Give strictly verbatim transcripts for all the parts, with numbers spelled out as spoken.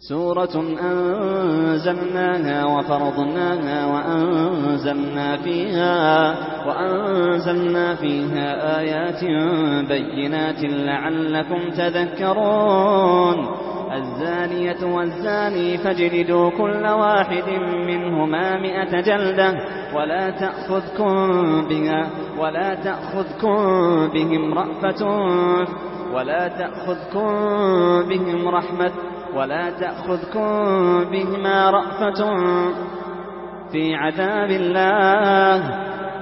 سورة أنزلناها وفرضناها وأنزلنا فيها, وأنزلنا فيها آيات بينات لعلكم تذكرون. الزانية والزاني فاجلدوا كل واحد منهما مئة جلدة ولا تأخذكم بها ولا تأخذكم بهم رأفة ولا تأخذكم بهم رحمة ولا تأخذكم بهما رأفة في عذاب الله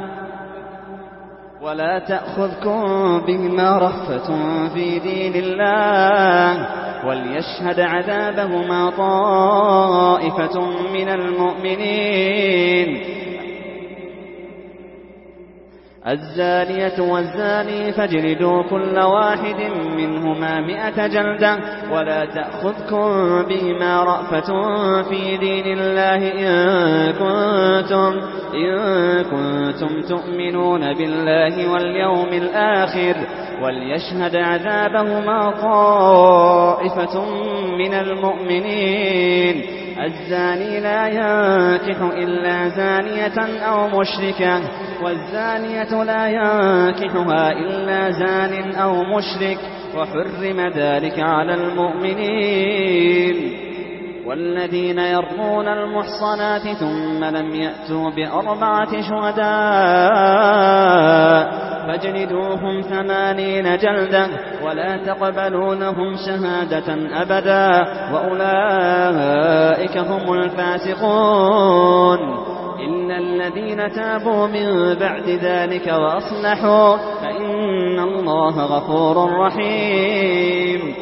ولا تأخذكم بهما رأفة في دين الله وليشهد عذابهما طائفة من المؤمنين. الزانية والزاني فاجلدوا كل واحد منهما مئة جلدة ولا تأخذكم بهما رأفة في دين الله إن كنتم, إن كنتم تؤمنون بالله واليوم الآخر وليشهد عذابهما طائفة من المؤمنين. الزاني لا ينكح إلا زانية أو مشركة والزانية لا ينكحها إلا زان أو مشرك وحرم ذلك على المؤمنين. والذين يرمون المحصنات ثم لم يأتوا بأربعة شهداء فاجلدوهم ثمانين جلدة ولا تقبلوا لهم شهادة أبدا وأولئك هم الفاسقون. إلا الذين تابوا من بعد ذلك وأصلحوا فإن الله غفور رحيم.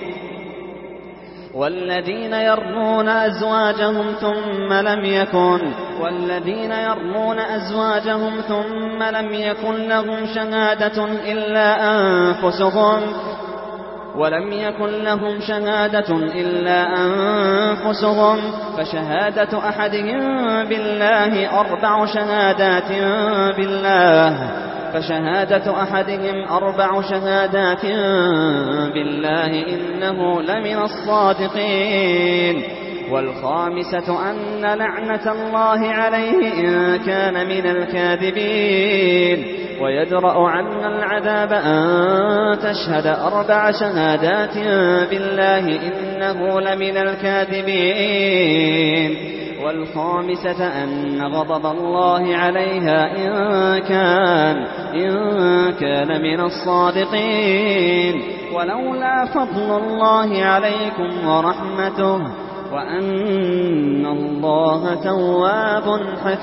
والذين يرمون أزواجهم ثم لم يكن والذين يرمون أزواجهم ثم لم يكن لهم شهادة إلا أنفسهم ولم يكن لهم شهادة إلا أنفسهم فشهادة أحدهم بالله أربع شهادات بالله فشهادة أحدهم أربع شهادات بالله إنه لمن الصادقين. والخامسة أن لعنة الله عليه إن كان من الكاذبين. ويدرأ عنا العذاب أن تشهد أربع شهادات بالله إنه لمن الكاذبين. والخامسة أن غضب الله عليها إن كان, إن كان من الصادقين. ولولا فضل الله عليكم ورحمته وأن الله تواب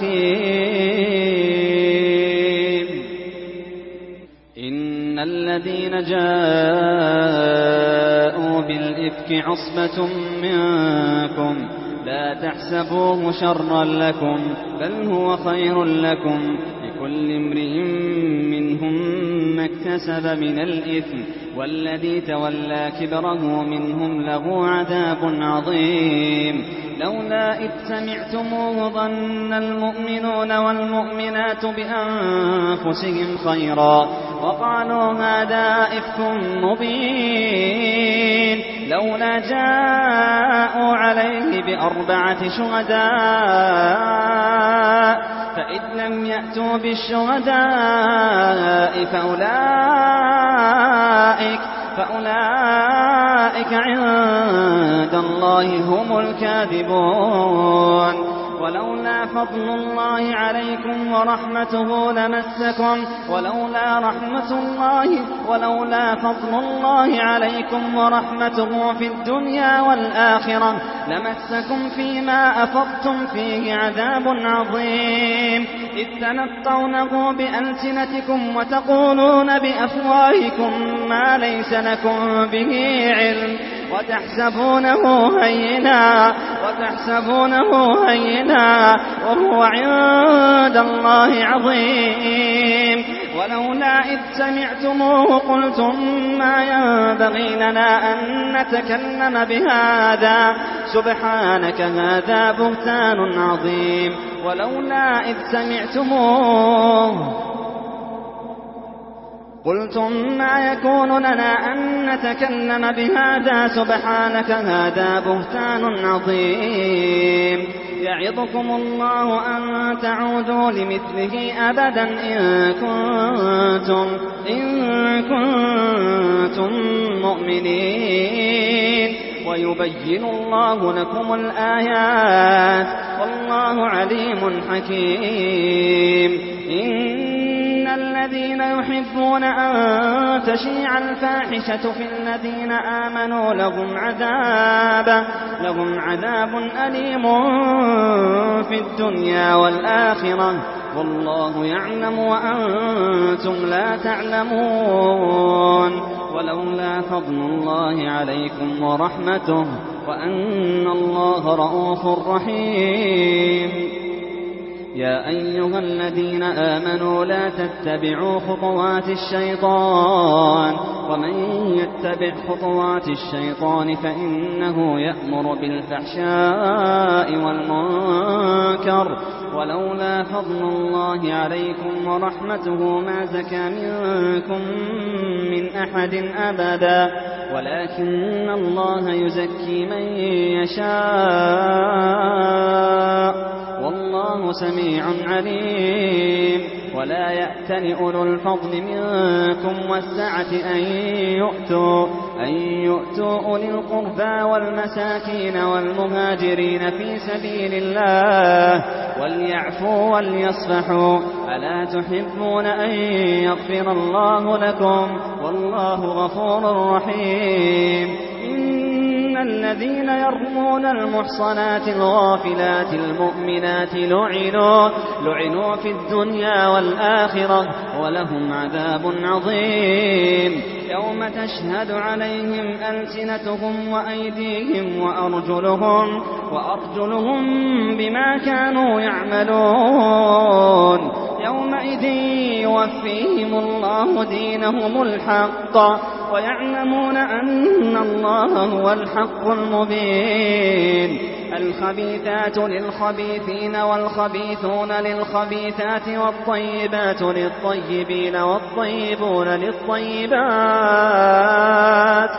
حكيم. إن الذين جاءوا بالإفك عصبة منكم لا تحسبوه شرا لكم بل هو خير لكم لكل امرئ منهم ما اكتسب من الإثم والذي تولى كبره منهم له عذاب عظيم. لولا إذ سمعتموه ظن المؤمنون والمؤمنات بأنفسهم خيرا وقالوا هذا إفك مبين. لولا جاءوا عليه بأربعة شهداء فإذ لم يأتوا بالشهداء فأولئك, فأولئك عند الله هم الكاذبون. ولولا فضل الله عليكم ورحمته لمسكم ولولا رحمة الله ولولا فضل الله عليكم ورحمته في الدنيا والآخرة لمسكم فيما أفضتم فيه عذاب عظيم. إذ تنطونه بألسنتكم وتقولون بأفواهكم ما ليس لكم به علم وتحسبونه هينا وتحسبونه هينا وهو عند الله عظيم. ولولا إذ سمعتموه قلتم ما ينبغي لنا أن نتكلم بهذا سبحانك هذا بهتان عظيم. ولولا إذ سمعتموه قلتم ما يكون لنا أن نتكلم بهذا سبحانك هذا بهتان عظيم يعظكم الله أن تعودوا لمثله أبدا إن كنتم, إن كنتم مؤمنين ويبين الله لكم الآيات والله عليم حكيم. إن الذين يحبون أن تشيع الفاحشة في الذين آمنوا لهم عذاب لهم عذاب أليم في الدنيا والآخرة والله يعلم وأنتم لا تعلمون. ولولا فضل الله عليكم ورحمته وأن الله رؤوف رحيم. يا أيها الذين آمنوا لا تتبعوا خطوات الشيطان ومن يتبع خطوات الشيطان فإنه يأمر بالفحشاء والمنكر ولولا فضل الله عليكم ورحمته ما زكى منكم من أحد أبدا ولكن الله يزكي من يشاء والله سميع عليم. ولا يأتل أولو الفضل منكم والسعة أن يؤتوا, أن يؤتوا أولي القربى والمساكين والمهاجرين في سبيل الله وليعفوا وليصفحوا ألا تحبون أن يغفر الله لكم والله غفور رحيم. الذين يرمون المحصنات الغافلات المؤمنات لعنوا, لعنوا في الدنيا والآخرة ولهم عذاب عظيم يوم تشهد عليهم ألسنتهم وأيديهم وأرجلهم, وأرجلهم بما كانوا يعملون يومئذ يوفيهم الله دينهم الحق ويعلمون أن الله هو الحق المبين. الخبيثات للخبيثين والخبيثون للخبيثات والطيبات للطيبين والطيبون للطيبات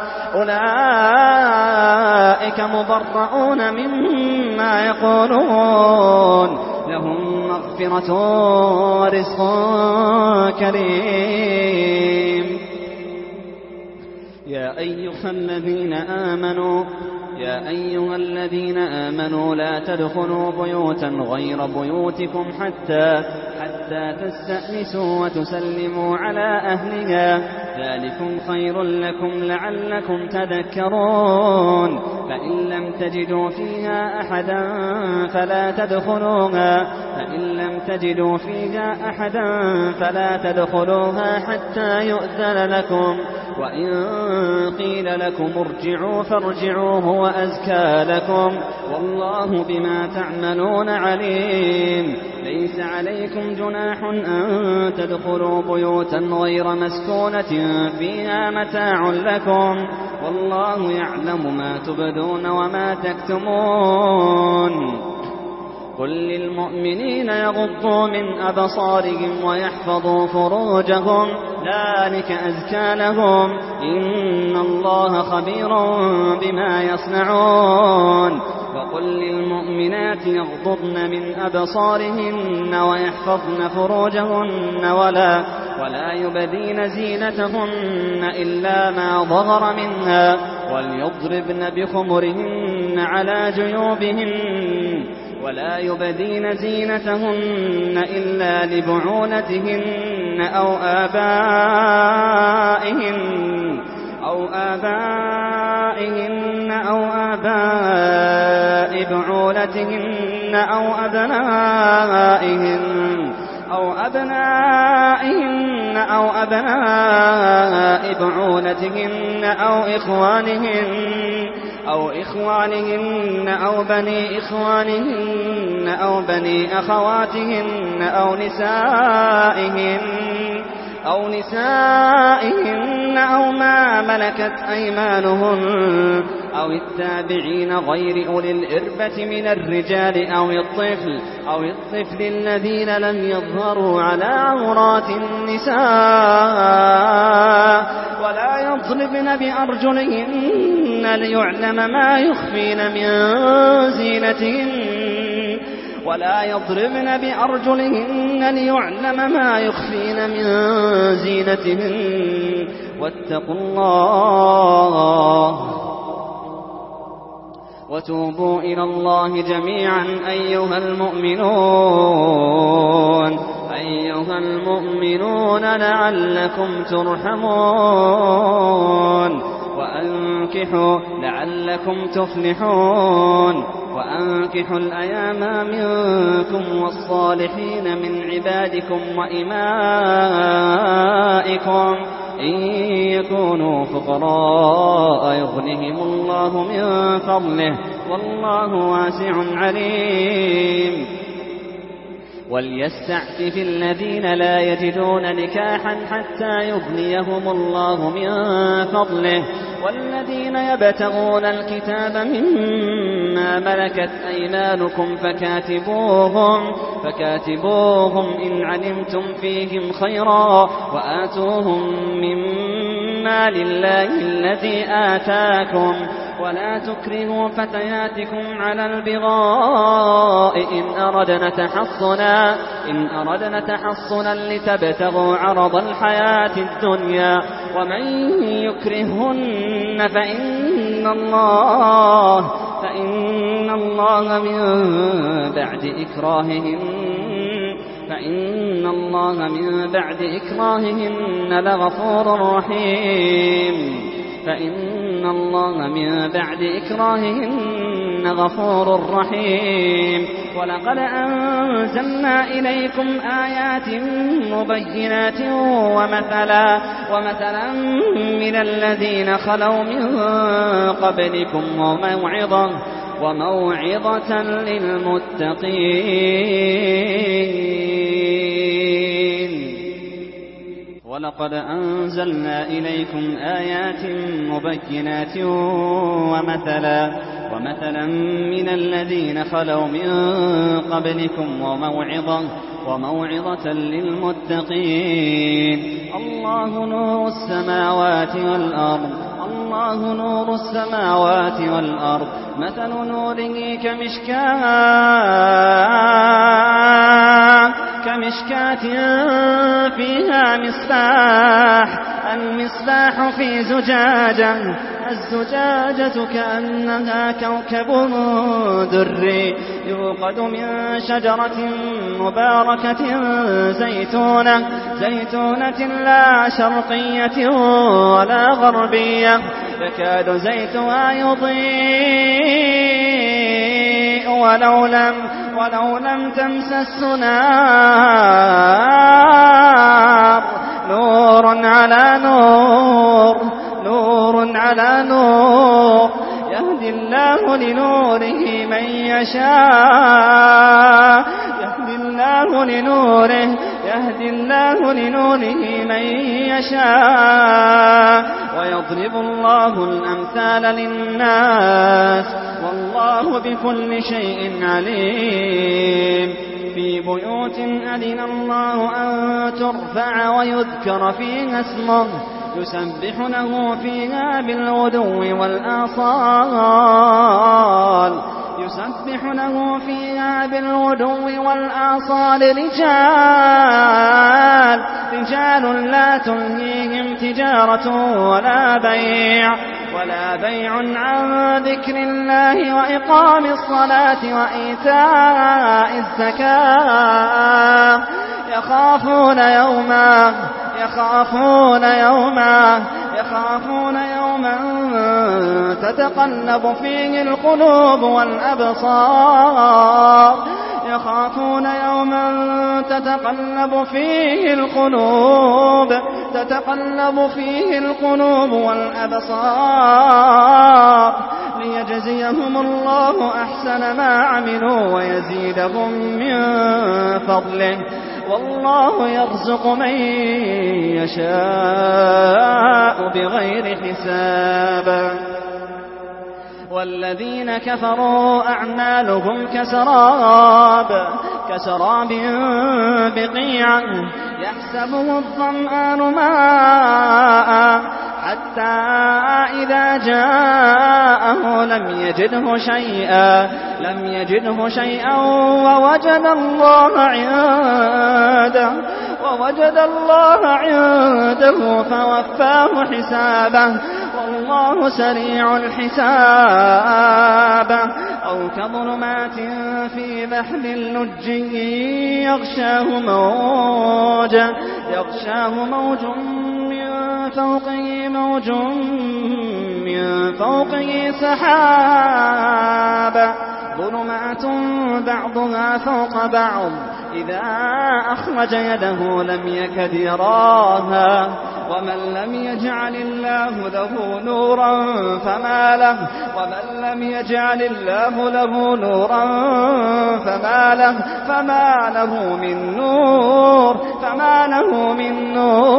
أولئك مبرؤون مما يقولون لهم مغفرة ورزق كريم. يا أيها الذين آمنوا يا أيها الذين آمنوا لا تدخلوا بيوتا غير بيوتكم حتى حتى تستأنسوا وتسلموا على أهلها ذلكم خير لكم لعلكم تذكرون. فإن لم تجدوا فيها أحدا فلا تدخلوها فإن لم تجدوا فيها أحدا فلا تدخلوها حتى يؤذن لكم وإن قيل لكم ارجعوا فارجعوا هو أزكى لكم والله بما تعملون عليم. ليس عليكم جناح أن تدخلوا بيوتا غير مسكونة فيها متاع لكم والله يعلم ما تبدون وما تكتمون. قل للمؤمنين يغضوا من أبصارهم ويحفظوا فروجهم ذلك أزكى لهم إن الله خبير بما يصنعون. وقل للمؤمنات يغضضن من أبصارهن ويحفظن فروجهن ولا, ولا يبدين زينتهن إلا ما ظهر منها وليضربن بخمرهن على جيوبهن ولا يبدين زينتهن إلا لبعولتهن أو آبائهن أو آبائهن أو آباء بعولتهن أو أبنائهن أو أبنائهن أو أبناء بعولتهن أو إخوانهن أو إخوانهن أو بني إخوانهن أو بني أخواتهن أو نسائهن أو نسائهن أو ما ملكت أيمانهن أو التابعين غير أولي الإربة من الرجال أو الطفل أو الطفل الذين لم يظهروا على عورات النساء ولا يضربن بأرجلهن ليعلم ما يخفين من زينتهن ولا يضربن بأرجلهن ليعلم ما يخفين من زينتهن واتقوا الله وتوبوا إلى الله جميعا أيها المؤمنون أيها المؤمنون لعلكم ترحمون وأنكحوا لعلكم تفلحون وأنكحوا الأيام منكم والصالحين من عبادكم وإمائكم إن يكونوا فقراء يغنهم الله من فضله والله واسع عليم وليستعفف الذين لا يجدون نكاحا حتى يغنيهم الله من فضله والذين يبتغون الكتاب مما ملكت أيمانكم فكاتبوهم فكاتبوهم إن علمتم فيهم خيرا وآتوهم مما لله الذي آتاكم ولا تكرهوا فتياتكم على البغاء إن أردنا تحصنا إن أردنا تحصنا لتبتغوا عرض الحياة الدنيا ومن يكرهن فإن الله فإن الله من بعد إكراههن فإن الله من بعد إكراههن لغفور رحيم فإن الله من بعد إكراههن غفور رحيم ولقد أنزلنا إليكم آيات مبينات ومثلا ومثلا من الذين خلوا من قبلكم وموعظة وموعظة للمتقين ولقد أنزلنا إليكم آيات مبينات ومثلا ومثلا من الذين خلوا من قبلكم وموعظة وموعظة للمتقين الله نور السماوات والأرض الله نور السماوات والأرض مثل نوره كمشكاة كمشكاة فيها مصباح المصباح في زجاجة الزجاجة كأنها كوكب دري يوقد من شجرة مباركة زيتونة زيتونة لا شرقية ولا غربية يكاد زيتها يضيء ولو لم ولو لم تمسس نار نور على نور نور على نور يهدي الله لنوره من يشاء يهدي الله لنوره يهدي الله لنوره من يشاء ويضرب الله الأمثال للناس والله بكل شيء عليم في بيوت أذن الله أن ترفع ويذكر فيها اسمه يسبح له فيها بالغدو والآصال يسبح له فيها بالغدو والآصال رجال رجال لا تلهيهم تجارة ولا بيع ولا بيع عن ذكر الله وإقام الصلاة وإيتاء الزكاة يخافون يوما يخافون يوما يخافون يوما تتقلب فيه القلوب والأبصار يخافون يوما تتقلب فيه القلوب تتقلب فيه القلوب والأبصار ليجزيهم الله أحسن ما عملوا ويزيدهم من فضله والله يرزق من يشاء. يشاء بغير حساب. والذين كفروا أعمالهم كسراب كسراب بقيعة يحسبه الظمآن ماء حتى إذا جاءه لم يجده شيئا لم يجده شيئا ووجد الله عنده ووجد الله عنده فوفاه حسابه والله سريع الحساب. أو كظلمات في بحر اللج يغشاه موج يغشاه موج من فوقه موج من فوقه سحاب ظلمات بعضها فوق بعض إذا أخرج يده لم يكد يراها ومن لم يجعل الله له نورا فما له ومن لم يجعل الله له نورا فما له فما له من نور فما له من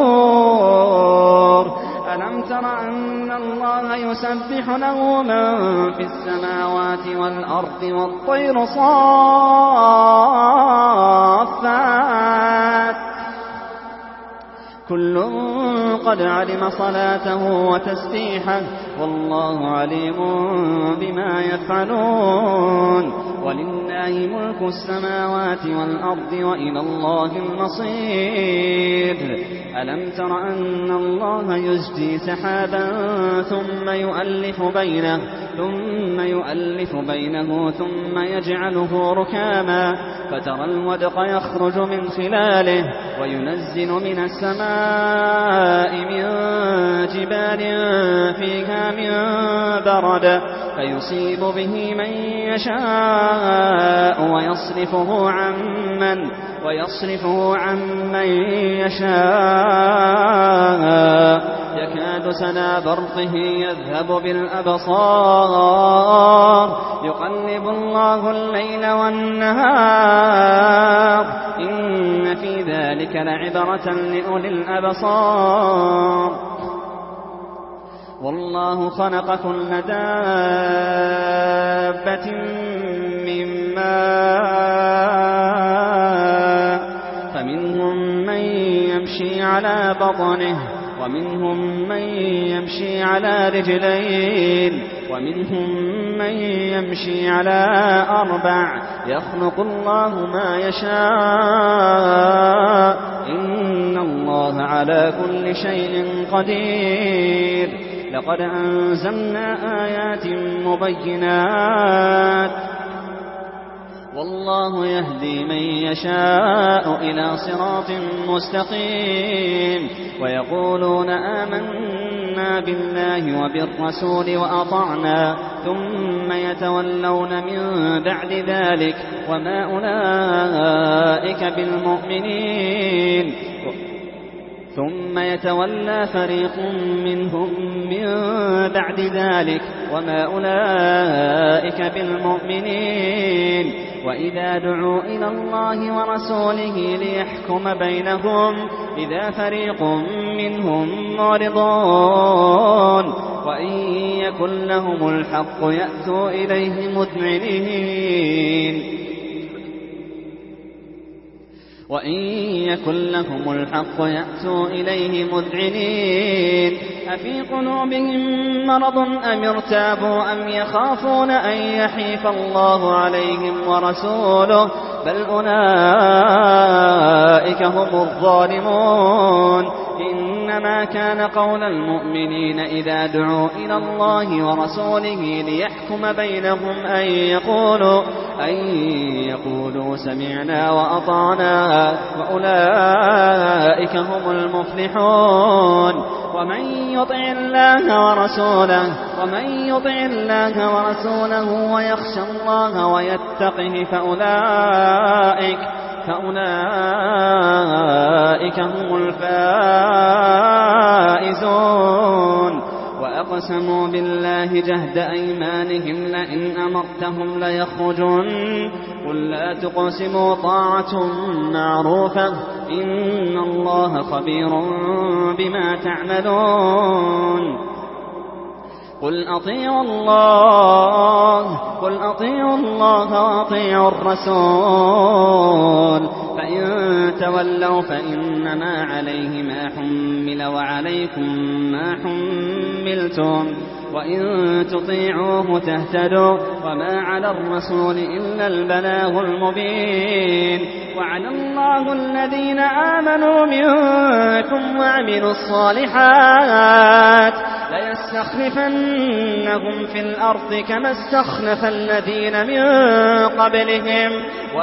نور. ألم تر أن الله يسبح له من في السماوات والأرض والطير صافات كل قد علم صلاته وتسبيحه والله عليم بما يفعلون. ولله ملك السماوات والأرض وإلى الله المصير. ألم تر أن الله يزجي سحابا ثم يؤلف بينه ثم يؤلف بينه ثم يجعله ركاما فترى الودق يخرج من خلاله وينزل من السماء من جبال فيها من برد فيصيب به من يشاء ويصرفه عن من ويصرفه عن من يشاء يكاد سنا برقه يذهب بالأبصار يقلب الله الليل والنهار إن في ذلك لعبرة لأولي الأبصار. والله خلق كل دابة من ماء فمنهم من يمشي على بطنه ومنهم من يمشي على رجلين ومنهم من يمشي على أربع يخلق الله ما يشاء إن الله على كل شيء قدير. لقد أنزلنا آيات مبينات والله يهدي من يشاء إلى صراط مستقيم. ويقولون آمنا بالله وبالرسول وأطعنا ثم يتولون من بعد ذلك وما أولئك بالمؤمنين ثم يتولى فريق منهم من بعد ذلك وما أولئك بالمؤمنين. وإذا دعوا إلى الله ورسوله ليحكم بينهم إذا فريق منهم معرضون وإن يكن لهم الحق يأتوا إليه مذعنين وإن يكن لهم الحق يأتوا إليه مذعنين أفي قلوبهم مرض أم ارتابوا أم يخافون أن يحيف الله عليهم ورسوله بل أولئك هم الظالمون. إنما كان قول المؤمنين إذا دعوا إلى الله ورسوله ليحكم بينهم أن يقولوا, أن يقولوا سمعنا وأطعنا وأولئك هم المفلحون. ومن يطع الله ورسوله ومن يطع الله ورسوله ويخشى الله ويتقه فأولئك فأولئك هم الفائزون. وأقسموا بالله جهد أيمانهم لئن أمرتهم ليخرجون قل لا تقسموا طاعة معروفة إن الله خبير بما تعملون. قل أطيعوا الله قل أطيعوا الله وأطيعوا الرسول فإن تولوا فإنما عليه ما حمل وعليكم ما حملتم وإن تطيعوه تهتدوا وما على الرسول إلا البلاغ المبين. وعلى الله الذين آمنوا منكم وعملوا الصالحات ليستخلفنهم في الأرض كما استخلف الذين من قبلهم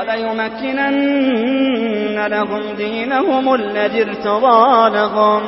وليمكنن لهم دينهم الذي ارتضى لهم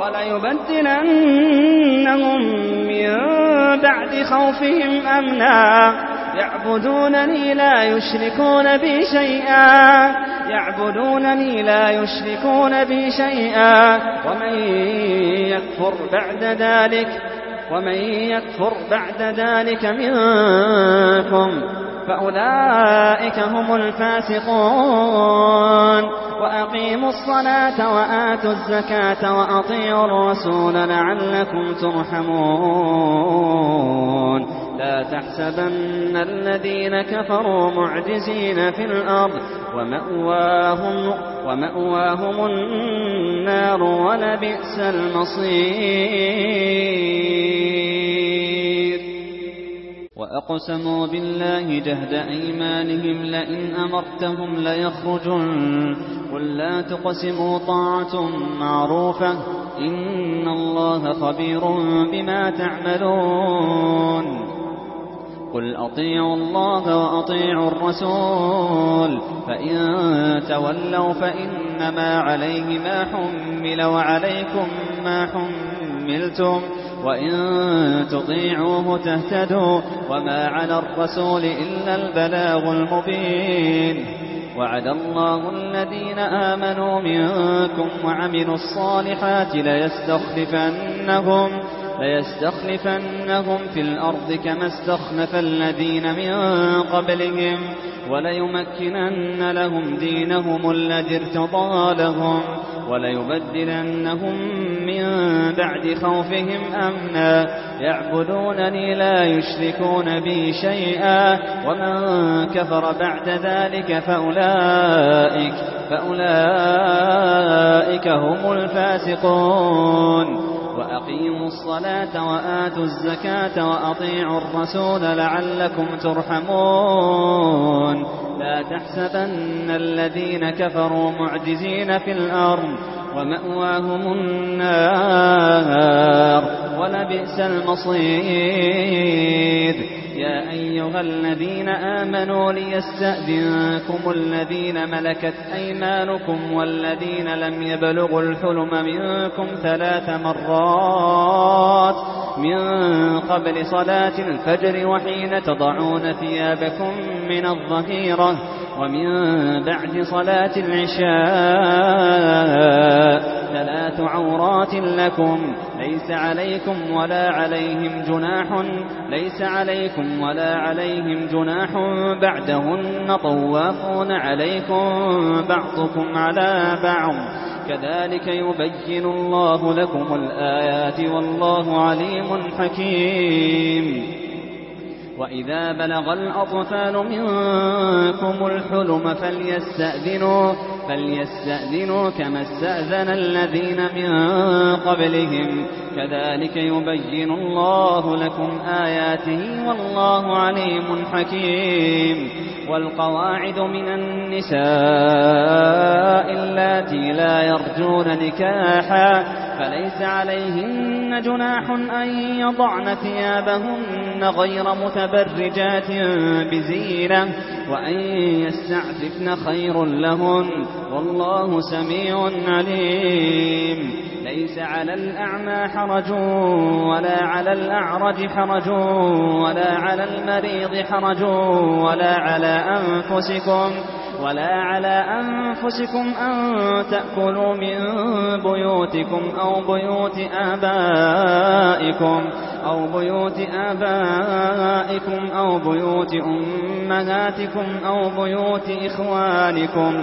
وليبدلنهم من بعد خوفهم أمنا يعبدونني لا يشركون بي شيئا يعبدونني لا يشركون بي شيئا ومن يكفر بعد ذلك ومن يكفر بعد ذلك منكم فأولئك هم الفاسقون. وأقيموا الصلاة وآتوا الزكاة وأطيعوا الرسول لعلكم ترحمون. لا تحسبن الذين كفروا معجزين في الأرض ومأواهم, ومأواهم النار ولبئس المصير. وأقسموا بالله جهد أيمانهم لئن أمرتهم ليخرجن قل لا تقسموا طاعة معروفة إن الله خبير بما تعملون. قل أطيعوا الله وأطيعوا الرسول فإن تولوا فإنما عليه ما حمل وعليكم ما حملتم وإن تطيعوه تهتدوا وما على الرسول إلا البلاغ المبين. وعد الله الذين آمنوا منكم وعملوا الصالحات ليستخلفنهم ليستخلفنهم في الأرض كما استخلف الذين من قبلهم وليمكنن لهم دينهم الذي ارتضى لهم وليبدلنهم من بعد خوفهم أمنا يعبدونني لا يشركون بي شيئا ومن كفر بعد ذلك فأولئك, فأولئك هم الفاسقون. وأقيموا الصلاة وآتوا الزكاة وأطيعوا الرسول لعلكم ترحمون. لا تحسبن الذين كفروا معجزين في الأرض ومأواهم النار ولبئس المصير. يا أيها الذين آمنوا ليستأذنكم الذين ملكت أيمانكم والذين لم يبلغوا الحلم منكم ثلاث مرات من قبل صلاة الفجر وحين تضعون ثيابكم من الظهيرة ومن بعد صلاة العشاء ثلاث عورات لكم ليس عليكم ولا عليهم جناح ليس عليكم ولا عليهم جناح بعدهن طوافون عليكم بعضكم على بعض كذلك يبين الله لكم الآيات والله عليم حكيم. وإذا بلغ الأطفال منكم الحلم فليستأذنوا, فليستأذنوا كما استأذن الذين من قبلهم كذلك يبين الله لكم آياته والله عليم حكيم. والقواعد من النساء اللاتي لا يرجون نكاحا فليس عليهن جناح أن يضعن ثيابهن غير متبرجات بزينة وأن يستعففن خير لهن والله سميع عليم. ليس على الأعمى حرج ولا على الأعرج حرج ولا على المريض حرج ولا على أنفسكم ولا على أنفسكم أن تأكلوا من بيوتكم أو بيوت آبائكم أو بيوت آبائكم أو بيوت أمهاتكم أو بيوت إخوانكم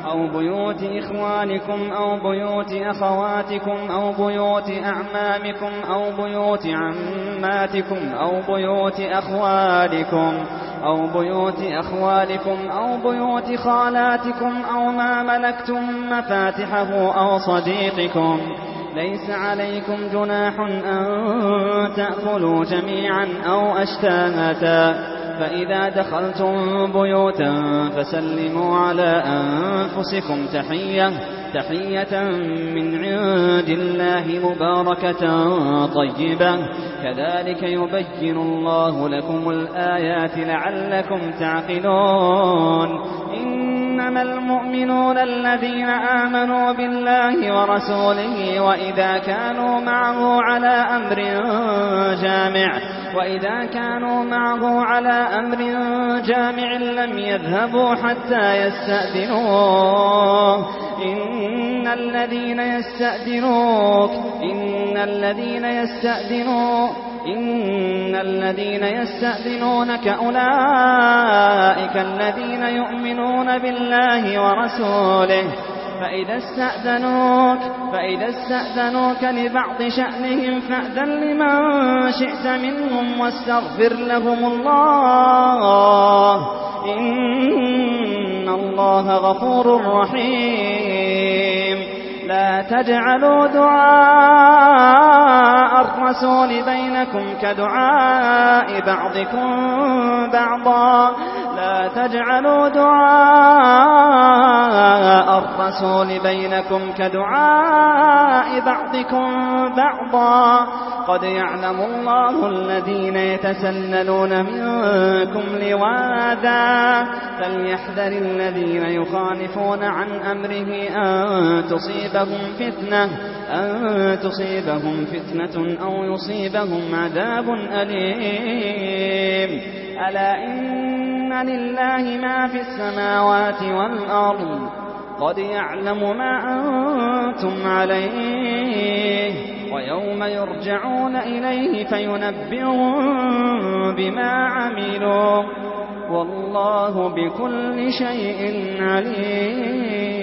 أو بيوت إخوانكم أو بيوت أخواتكم أو بيوت أعمامكم أو بيوت عماتكم أو بيوت أخوالكم أو بيوت أخوالكم أو بيوت خالاتكم أو ما ملكتم مفاتحه أو صديقكم. ليس عليكم جناح أن تأكلوا جميعا أو أشتاتا، فإذا دخلتم بيوتا فسلموا على أنفسكم تحية تحية من عند الله مباركة طيبة، كذلك يبين الله لكم الآيات لعلكم تعقلون. إنما المؤمنون الذين آمنوا بالله ورسوله وإذا كانوا معه على أمر جامع وإذا كانوا معه على أمر جامع لم يذهبوا حتى يستأذنوه. إن الذين يستأذنوك إن الذين يستأذنوك إن الذين يستأذنونك أولئك الذين يؤمنون بالله ورسوله، فإذا استأذنوك فإذا استأذنوك لبعض شأنهم فأذن لمن شئت منهم واستغفر لهم الله، إن الله غفور رحيم. لا تجعلوا دعاء الرسول بينكم كدعاء بعضكم بعضا لا تجعلوا دعاء الرسول بينكم كدعاء بعضكم بعضا قد يعلم الله الذين يتسللون منكم لواذا، فليحذر الذين يخالفون عن أمره أن تصيبهم فتنة أن تصيبهم فتنة أو يصيبهم عذاب أليم. ألا إن لله ما في السماوات والأرض قد يعلم ما أنتم عليه، ويوم يرجعون إليه فينبئهم بما عملوا، والله بكل شيء عليم.